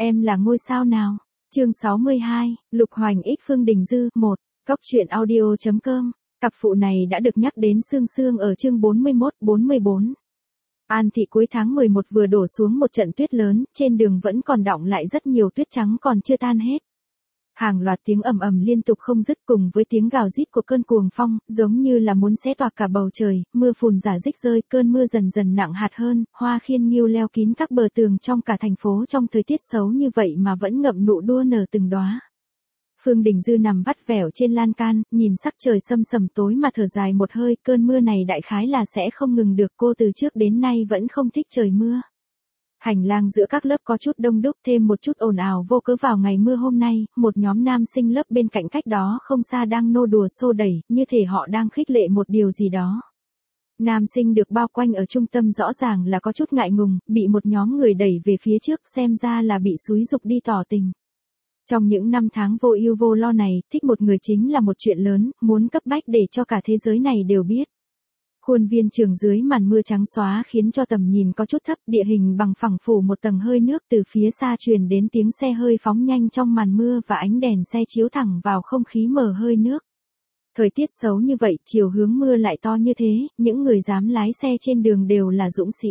Em là ngôi sao nào? Chương 62, Lục Hoành x Phương Đình Dư 1, Cóc truyện audio.com. Cặp phụ này đã được nhắc đến xương xương ở chương 41-44. An Thị cuối tháng 11 vừa đổ xuống một trận tuyết lớn, trên đường vẫn còn đọng lại rất nhiều tuyết trắng còn chưa tan hết. Hàng loạt tiếng ầm ầm liên tục không dứt cùng với tiếng gào rít của cơn cuồng phong, giống như là muốn xé toạc cả bầu trời, mưa phùn rả rích rơi, cơn mưa dần dần nặng hạt hơn, hoa khiên nghiêu leo kín các bờ tường trong cả thành phố trong thời tiết xấu như vậy mà vẫn ngậm nụ đua nở từng đóa. Phương Đình Dư nằm vắt vẻo trên lan can, nhìn sắc trời sâm sầm tối mà thở dài một hơi, cơn mưa này đại khái là sẽ không ngừng được, cô từ trước đến nay vẫn không thích trời mưa. Hành lang giữa các lớp có chút đông đúc, thêm một chút ồn ào vô cớ vào ngày mưa hôm nay, một nhóm nam sinh lớp bên cạnh cách đó không xa đang nô đùa xô đẩy, như thể họ đang khích lệ một điều gì đó. Nam sinh được bao quanh ở trung tâm rõ ràng là có chút ngại ngùng, bị một nhóm người đẩy về phía trước, xem ra là bị xúi giục đi tỏ tình. Trong những năm tháng vô ưu vô lo này, thích một người chính là một chuyện lớn, muốn cấp bách để cho cả thế giới này đều biết. Khuôn viên trường dưới màn mưa trắng xóa khiến cho tầm nhìn có chút thấp, địa hình bằng phẳng phủ một tầng hơi nước, từ phía xa truyền đến tiếng xe hơi phóng nhanh trong màn mưa và ánh đèn xe chiếu thẳng vào không khí mờ hơi nước. Thời tiết xấu như vậy, chiều hướng mưa lại to như thế, những người dám lái xe trên đường đều là dũng sĩ.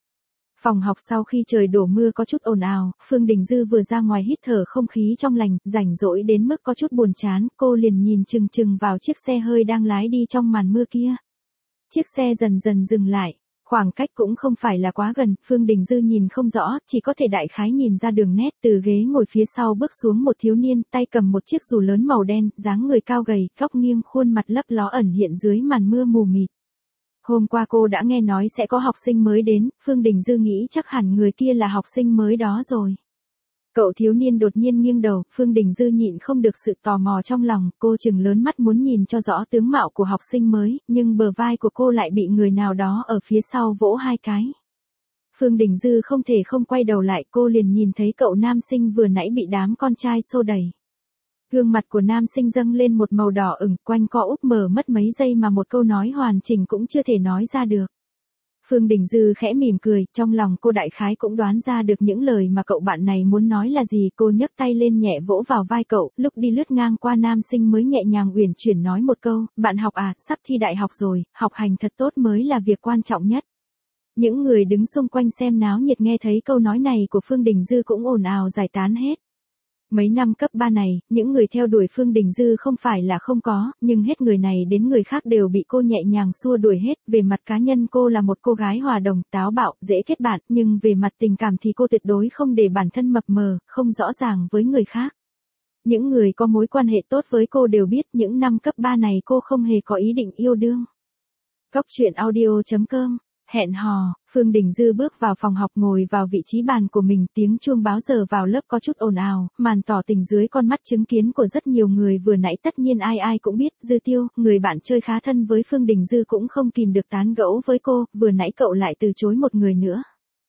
Phòng học sau khi trời đổ mưa có chút ồn ào, Phương Đình Dư vừa ra ngoài hít thở không khí trong lành, rảnh rỗi đến mức có chút buồn chán, cô liền nhìn chừng chừng vào chiếc xe hơi đang lái đi trong màn mưa kia. Chiếc xe dần dần dừng lại, khoảng cách cũng không phải là quá gần, Phương Đình Dư nhìn không rõ, chỉ có thể đại khái nhìn ra đường nét. Từ ghế ngồi phía sau bước xuống một thiếu niên, tay cầm một chiếc dù lớn màu đen, dáng người cao gầy, góc nghiêng, khuôn mặt lấp ló ẩn hiện dưới màn mưa mù mịt. Hôm qua cô đã nghe nói sẽ có học sinh mới đến, Phương Đình Dư nghĩ chắc hẳn người kia là học sinh mới đó rồi. Cậu thiếu niên đột nhiên nghiêng đầu, Phương Đình Dư nhịn không được sự tò mò trong lòng, cô trừng lớn mắt muốn nhìn cho rõ tướng mạo của học sinh mới, nhưng bờ vai của cô lại bị người nào đó ở phía sau vỗ hai cái. Phương Đình Dư không thể không quay đầu lại, cô liền nhìn thấy cậu nam sinh vừa nãy bị đám con trai xô đẩy. Gương mặt của nam sinh dâng lên một màu đỏ ửng, quanh co úp mở mất mấy giây mà một câu nói hoàn chỉnh cũng chưa thể nói ra được. Phương Đình Dư khẽ mỉm cười, trong lòng cô đại khái cũng đoán ra được những lời mà cậu bạn này muốn nói là gì, cô nhấc tay lên nhẹ vỗ vào vai cậu, lúc đi lướt ngang qua nam sinh mới nhẹ nhàng uyển chuyển nói một câu, bạn học à, sắp thi đại học rồi, học hành thật tốt mới là việc quan trọng nhất. Những người đứng xung quanh xem náo nhiệt nghe thấy câu nói này của Phương Đình Dư cũng ồn ào giải tán hết. Mấy năm cấp 3 này, những người theo đuổi Phương Đình Dư không phải là không có, nhưng hết người này đến người khác đều bị cô nhẹ nhàng xua đuổi hết. Về mặt cá nhân cô là một cô gái hòa đồng, táo bạo, dễ kết bạn, nhưng về mặt tình cảm thì cô tuyệt đối không để bản thân mập mờ, không rõ ràng với người khác. Những người có mối quan hệ tốt với cô đều biết những năm cấp 3 này cô không hề có ý định yêu đương. Cóc truyện audio.com. Hẹn hò, Phương Đình Dư bước vào phòng học ngồi vào vị trí bàn của mình, tiếng chuông báo giờ vào lớp có chút ồn ào, màn tỏ tình dưới con mắt chứng kiến của rất nhiều người vừa nãy tất nhiên ai ai cũng biết, Dư Tiêu, người bạn chơi khá thân với Phương Đình Dư cũng không kìm được tán gẫu với cô, vừa nãy cậu lại từ chối một người nữa.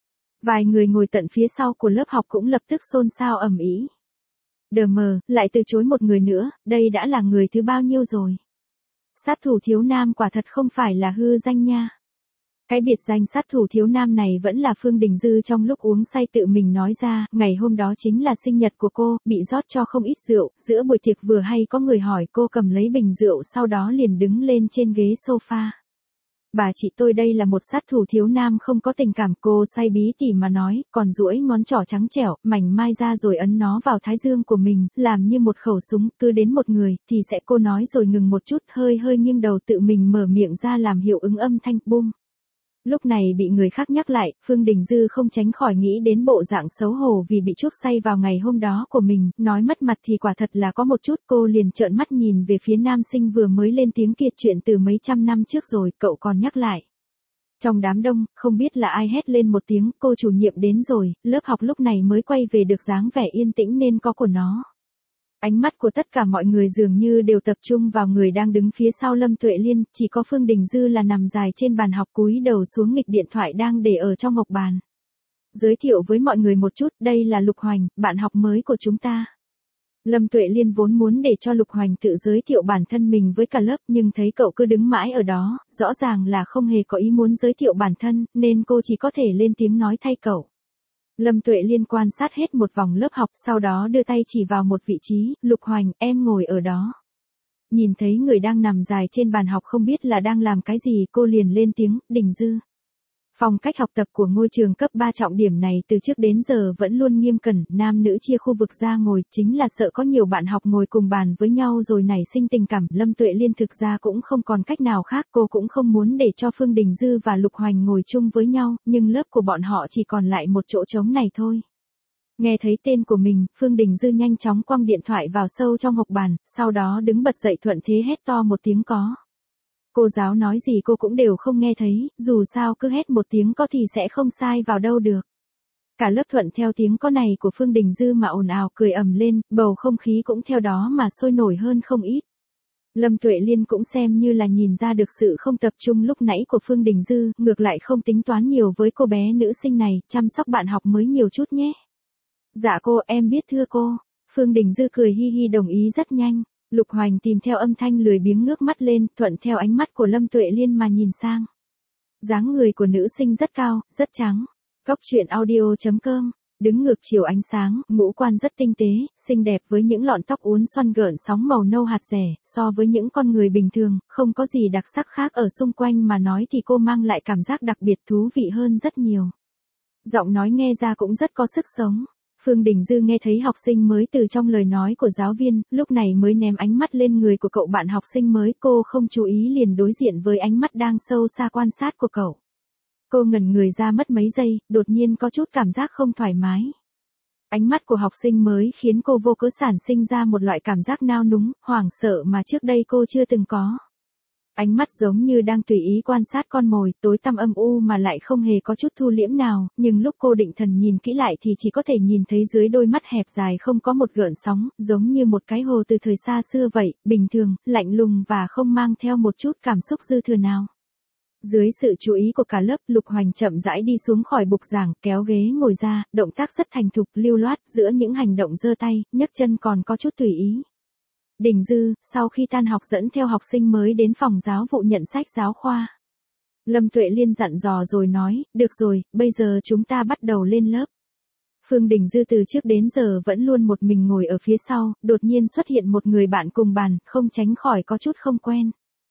Vài người ngồi tận phía sau của lớp học cũng lập tức xôn xao ầm ĩ. Đờ mờ, lại từ chối một người nữa, đây đã là người thứ bao nhiêu rồi. Sát thủ thiếu nam quả thật không phải là hư danh nha. Cái biệt danh sát thủ thiếu nam này vẫn là Phương Đình Dư trong lúc uống say tự mình nói ra, ngày hôm đó chính là sinh nhật của cô, bị rót cho không ít rượu, giữa buổi tiệc vừa hay có người hỏi cô cầm lấy bình rượu sau đó liền đứng lên trên ghế sofa. Bà chị tôi đây là một sát thủ thiếu nam không có tình cảm, cô say bí tỉ mà nói, còn duỗi ngón trỏ trắng trẻo, mảnh mai ra rồi ấn nó vào thái dương của mình, làm như một khẩu súng, cứ đến một người, thì sẽ cô nói rồi ngừng một chút, hơi nghiêng đầu tự mình mở miệng ra làm hiệu ứng âm thanh, bum. Lúc này bị người khác nhắc lại, Phương Đình Dư không tránh khỏi nghĩ đến bộ dạng xấu hổ vì bị chuốc say vào ngày hôm đó của mình, nói mất mặt thì quả thật là có một chút, cô liền trợn mắt nhìn về phía nam sinh vừa mới lên tiếng kia, chuyện từ mấy trăm năm trước rồi, cậu còn nhắc lại. Trong đám đông, không biết là ai hét lên một tiếng, cô chủ nhiệm đến rồi, lớp học lúc này mới quay về được dáng vẻ yên tĩnh nên có của nó. Ánh mắt của tất cả mọi người dường như đều tập trung vào người đang đứng phía sau Lâm Tuệ Liên, chỉ có Phương Đình Dư là nằm dài trên bàn học cúi đầu xuống nghịch điện thoại đang để ở trong ngọc bàn. Giới thiệu với mọi người một chút, đây là Lục Hoành, bạn học mới của chúng ta. Lâm Tuệ Liên vốn muốn để cho Lục Hoành tự giới thiệu bản thân mình với cả lớp, nhưng thấy cậu cứ đứng mãi ở đó, rõ ràng là không hề có ý muốn giới thiệu bản thân, nên cô chỉ có thể lên tiếng nói thay cậu. Lâm Tuệ Liên quan sát hết một vòng lớp học, sau đó đưa tay chỉ vào một vị trí, Lục Hoành, em ngồi ở đó. Nhìn thấy người đang nằm dài trên bàn học không biết là đang làm cái gì, cô liền lên tiếng, Đình Dư. Phong cách học tập của ngôi trường cấp 3 trọng điểm này từ trước đến giờ vẫn luôn nghiêm cẩn, nam nữ chia khu vực ra ngồi, chính là sợ có nhiều bạn học ngồi cùng bàn với nhau rồi nảy sinh tình cảm. Lâm Tuệ Liên thực ra cũng không còn cách nào khác, cô cũng không muốn để cho Phương Đình Dư và Lục Hoành ngồi chung với nhau, nhưng lớp của bọn họ chỉ còn lại một chỗ trống này thôi. Nghe thấy tên của mình, Phương Đình Dư nhanh chóng quăng điện thoại vào sâu trong hộc bàn, sau đó đứng bật dậy thuận thế hét to một tiếng có. Cô giáo nói gì cô cũng đều không nghe thấy, dù sao cứ hét một tiếng có thì sẽ không sai vào đâu được. Cả lớp thuận theo tiếng có này của Phương Đình Dư mà ồn ào cười ầm lên, bầu không khí cũng theo đó mà sôi nổi hơn không ít. Lâm Tuệ Liên cũng xem như là nhìn ra được sự không tập trung lúc nãy của Phương Đình Dư, ngược lại không tính toán nhiều với cô bé nữ sinh này, chăm sóc bạn học mới nhiều chút nhé. Dạ cô, em biết thưa cô. Phương Đình Dư cười hi hi đồng ý rất nhanh. Lục Hoành tìm theo âm thanh lười biếng ngước mắt lên, thuận theo ánh mắt của Lâm Tuệ Liên mà nhìn sang. Dáng người của nữ sinh rất cao, rất trắng. Góc truyện audio.com, đứng ngược chiều ánh sáng, ngũ quan rất tinh tế, xinh đẹp với những lọn tóc uốn xoăn gợn sóng màu nâu hạt rẻ, so với những con người bình thường, không có gì đặc sắc khác ở xung quanh mà nói thì cô mang lại cảm giác đặc biệt thú vị hơn rất nhiều. Giọng nói nghe ra cũng rất có sức sống. Phương Đình Dư nghe thấy học sinh mới từ trong lời nói của giáo viên, lúc này mới ném ánh mắt lên người của cậu bạn học sinh mới, cô không chú ý liền đối diện với ánh mắt đang sâu xa quan sát của cậu. Cô ngẩn người ra mất mấy giây, đột nhiên có chút cảm giác không thoải mái. Ánh mắt của học sinh mới khiến cô vô cớ sản sinh ra một loại cảm giác nao núng, hoảng sợ mà trước đây cô chưa từng có. Ánh mắt giống như đang tùy ý quan sát con mồi, tối tăm âm u mà lại không hề có chút thu liễm nào, nhưng lúc cô định thần nhìn kỹ lại thì chỉ có thể nhìn thấy dưới đôi mắt hẹp dài không có một gợn sóng, giống như một cái hồ từ thời xa xưa vậy, bình thường, lạnh lùng và không mang theo một chút cảm xúc dư thừa nào. Dưới sự chú ý của cả lớp, Lục Hoành chậm rãi đi xuống khỏi bục giảng, kéo ghế ngồi ra, động tác rất thành thục, lưu loát, giữa những hành động giơ tay, nhấc chân còn có chút tùy ý. Đình Dư, sau khi tan học dẫn theo học sinh mới đến phòng giáo vụ nhận sách giáo khoa. Lâm Tuệ Liên dặn dò rồi nói, được rồi, bây giờ chúng ta bắt đầu lên lớp. Phương Đình Dư từ trước đến giờ vẫn luôn một mình ngồi ở phía sau, đột nhiên xuất hiện một người bạn cùng bàn, không tránh khỏi có chút không quen.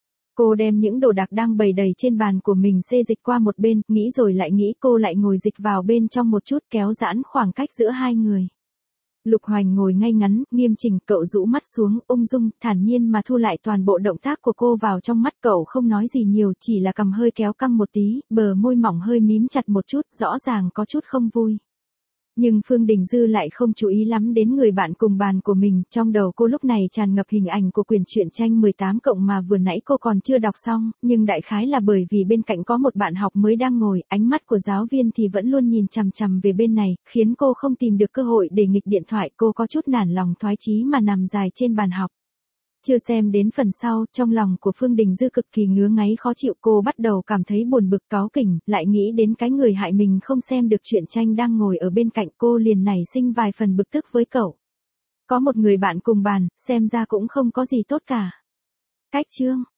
Cô đem những đồ đạc đang bày đầy trên bàn của mình xê dịch qua một bên, nghĩ rồi lại nghĩ, cô lại ngồi dịch vào bên trong một chút, kéo giãn khoảng cách giữa hai người. Lục Hoành ngồi ngay ngắn, nghiêm chỉnh, cậu rũ mắt xuống, ung dung, thản nhiên mà thu lại toàn bộ động tác của cô vào trong mắt, cậu không nói gì nhiều, chỉ là cằm hơi kéo căng một tí, bờ môi mỏng hơi mím chặt một chút, rõ ràng có chút không vui. Nhưng Phương Đình Dư lại không chú ý lắm đến người bạn cùng bàn của mình, trong đầu cô lúc này tràn ngập hình ảnh của quyển truyện tranh 18 cộng mà vừa nãy cô còn chưa đọc xong, nhưng đại khái là bởi vì bên cạnh có một bạn học mới đang ngồi, ánh mắt của giáo viên thì vẫn luôn nhìn chằm chằm về bên này, khiến cô không tìm được cơ hội để nghịch điện thoại, cô có chút nản lòng thoái chí mà nằm dài trên bàn học. Chưa xem đến phần sau, trong lòng của Phương Đình Dư cực kỳ ngứa ngáy khó chịu, cô bắt đầu cảm thấy buồn bực cáu kỉnh, lại nghĩ đến cái người hại mình không xem được truyện tranh đang ngồi ở bên cạnh, cô liền nảy sinh vài phần bực tức với cậu. Có một người bạn cùng bàn, xem ra cũng không có gì tốt cả. Cách chương